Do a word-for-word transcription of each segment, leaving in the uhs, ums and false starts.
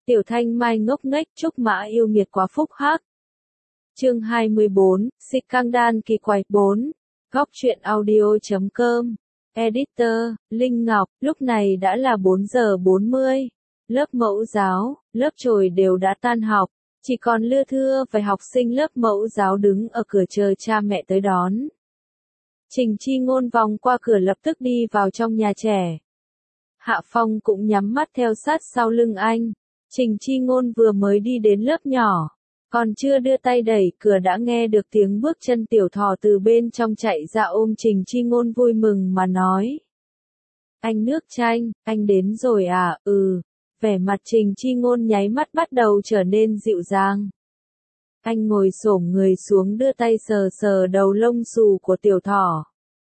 Tiểu Thanh Mai ngốc nghếch, Trúc Mã yêu nghiệt quá phúc hắc. Chương hai mươi bốn, Scandal kỳ quái bốn. Góc truyện audio chấm com. Editor, Linh Ngọc, lúc này đã là bốn giờ bốn mươi. Lớp mẫu giáo, lớp chồi đều đã tan học, chỉ còn Lưa Thưa và học sinh lớp mẫu giáo đứng ở cửa chờ cha mẹ tới đón. Trình Chi Ngôn vòng qua cửa lập tức đi vào trong nhà trẻ. Hạ Phong cũng nhắm mắt theo sát sau lưng anh. Trình Chi Ngôn vừa mới đi đến lớp nhỏ, còn chưa đưa tay đẩy cửa đã nghe được tiếng bước chân Tiểu Thỏ từ bên trong chạy ra ôm Trình Chi Ngôn vui mừng mà nói. Anh Nước Chanh, anh đến rồi à, ừ. Vẻ mặt Trình Chi Ngôn nháy mắt bắt đầu trở nên dịu dàng. Anh ngồi xổm người xuống đưa tay sờ sờ đầu lông xù của Tiểu Thỏ.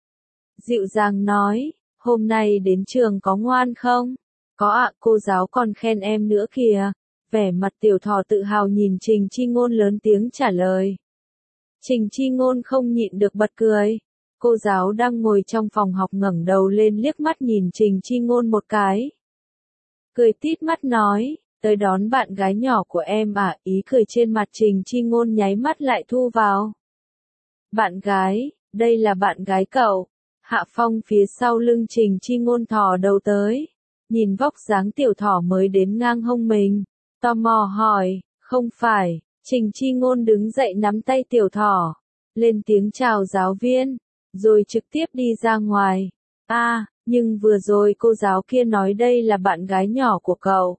Dịu dàng nói, hôm nay đến trường có ngoan không? Có ạ, cô giáo còn khen em nữa kìa. Vẻ mặt Tiểu Thỏ tự hào nhìn Trình Chi Ngôn lớn tiếng trả lời. Trình Chi Ngôn không nhịn được bật cười. Cô giáo đang ngồi trong phòng học ngẩng đầu lên liếc mắt nhìn Trình Chi Ngôn một cái. Cười tít mắt nói, tới đón bạn gái nhỏ của em à, ý cười trên mặt Trình Chi Ngôn nháy mắt lại thu vào. Bạn gái, đây là bạn gái cậu. Hạ Phong phía sau lưng Trình Chi Ngôn thò đầu tới, nhìn vóc dáng Tiểu Thỏ mới đến ngang hông mình, tò mò hỏi, không phải. Trình Chi Ngôn đứng dậy nắm tay Tiểu Thỏ, lên tiếng chào giáo viên, rồi trực tiếp đi ra ngoài. A, à, nhưng vừa rồi cô giáo kia nói đây là bạn gái nhỏ của cậu.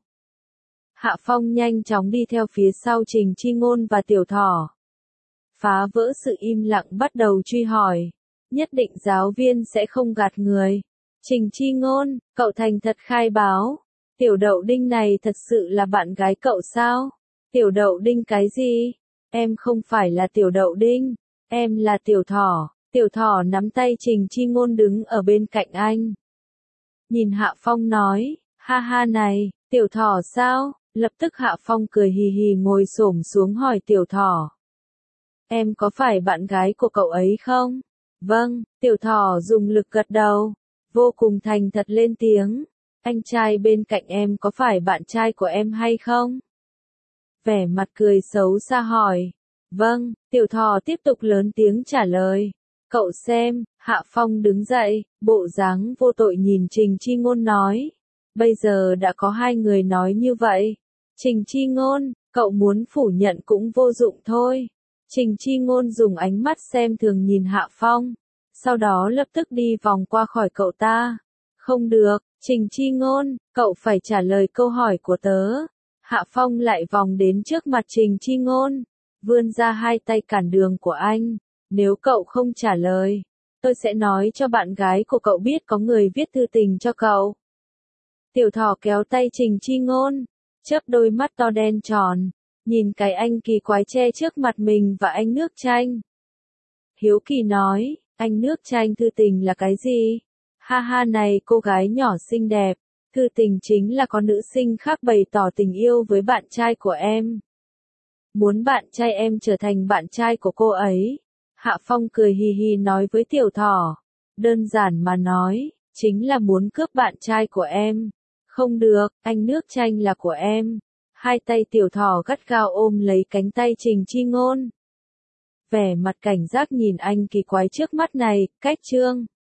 Hạ Phong nhanh chóng đi theo phía sau Trình Chi Ngôn và Tiểu Thỏ, phá vỡ sự im lặng bắt đầu truy hỏi. Nhất định giáo viên sẽ không gạt người. Trình Chi Ngôn, cậu thành thật khai báo. Tiểu Đậu Đinh này thật sự là bạn gái cậu sao? Tiểu Đậu Đinh cái gì? Em không phải là Tiểu Đậu Đinh. Em là Tiểu Thỏ. Tiểu Thỏ nắm tay Trình Chi Ngôn đứng ở bên cạnh anh. Nhìn Hạ Phong nói, ha ha này, Tiểu Thỏ sao? Lập tức Hạ Phong cười hì hì ngồi xổm xuống hỏi Tiểu Thỏ. Em có phải bạn gái của cậu ấy không? Vâng, Tiểu Thỏ dùng lực gật đầu, vô cùng thành thật lên tiếng. Anh trai bên cạnh em có phải bạn trai của em hay không? Vẻ mặt cười xấu xa hỏi. Vâng, Tiểu Thỏ tiếp tục lớn tiếng trả lời. Cậu xem, Hạ Phong đứng dậy, bộ dáng vô tội nhìn Trình Chi Ngôn nói. Bây giờ đã có hai người nói như vậy. Trình Chi Ngôn, cậu muốn phủ nhận cũng vô dụng thôi. Trình Chi Ngôn dùng ánh mắt xem thường nhìn Hạ Phong, sau đó lập tức đi vòng qua khỏi cậu ta. Không được, Trình Chi Ngôn, cậu phải trả lời câu hỏi của tớ. Hạ Phong lại vòng đến trước mặt Trình Chi Ngôn, vươn ra hai tay cản đường của anh. Nếu cậu không trả lời, tôi sẽ nói cho bạn gái của cậu biết có người viết thư tình cho cậu. Tiểu Thỏ kéo tay Trình Chi Ngôn, chớp đôi mắt to đen tròn, nhìn cái anh kỳ quái che trước mặt mình và anh Nước Chanh. Hiếu kỳ nói, anh Nước Chanh thư tình là cái gì? Ha ha này cô gái nhỏ xinh đẹp, thư tình chính là có nữ sinh khác bày tỏ tình yêu với bạn trai của em. Muốn bạn trai em trở thành bạn trai của cô ấy. Hạ Phong cười hì hì nói với Tiểu Thỏ. Đơn giản mà nói, chính là muốn cướp bạn trai của em. Không được, anh Nước Chanh là của em. Hai tay Tiểu Thỏ gắt gao ôm lấy cánh tay Trình Chi Ngôn. Vẻ mặt cảnh giác nhìn anh kỳ quái trước mắt này, cách chương.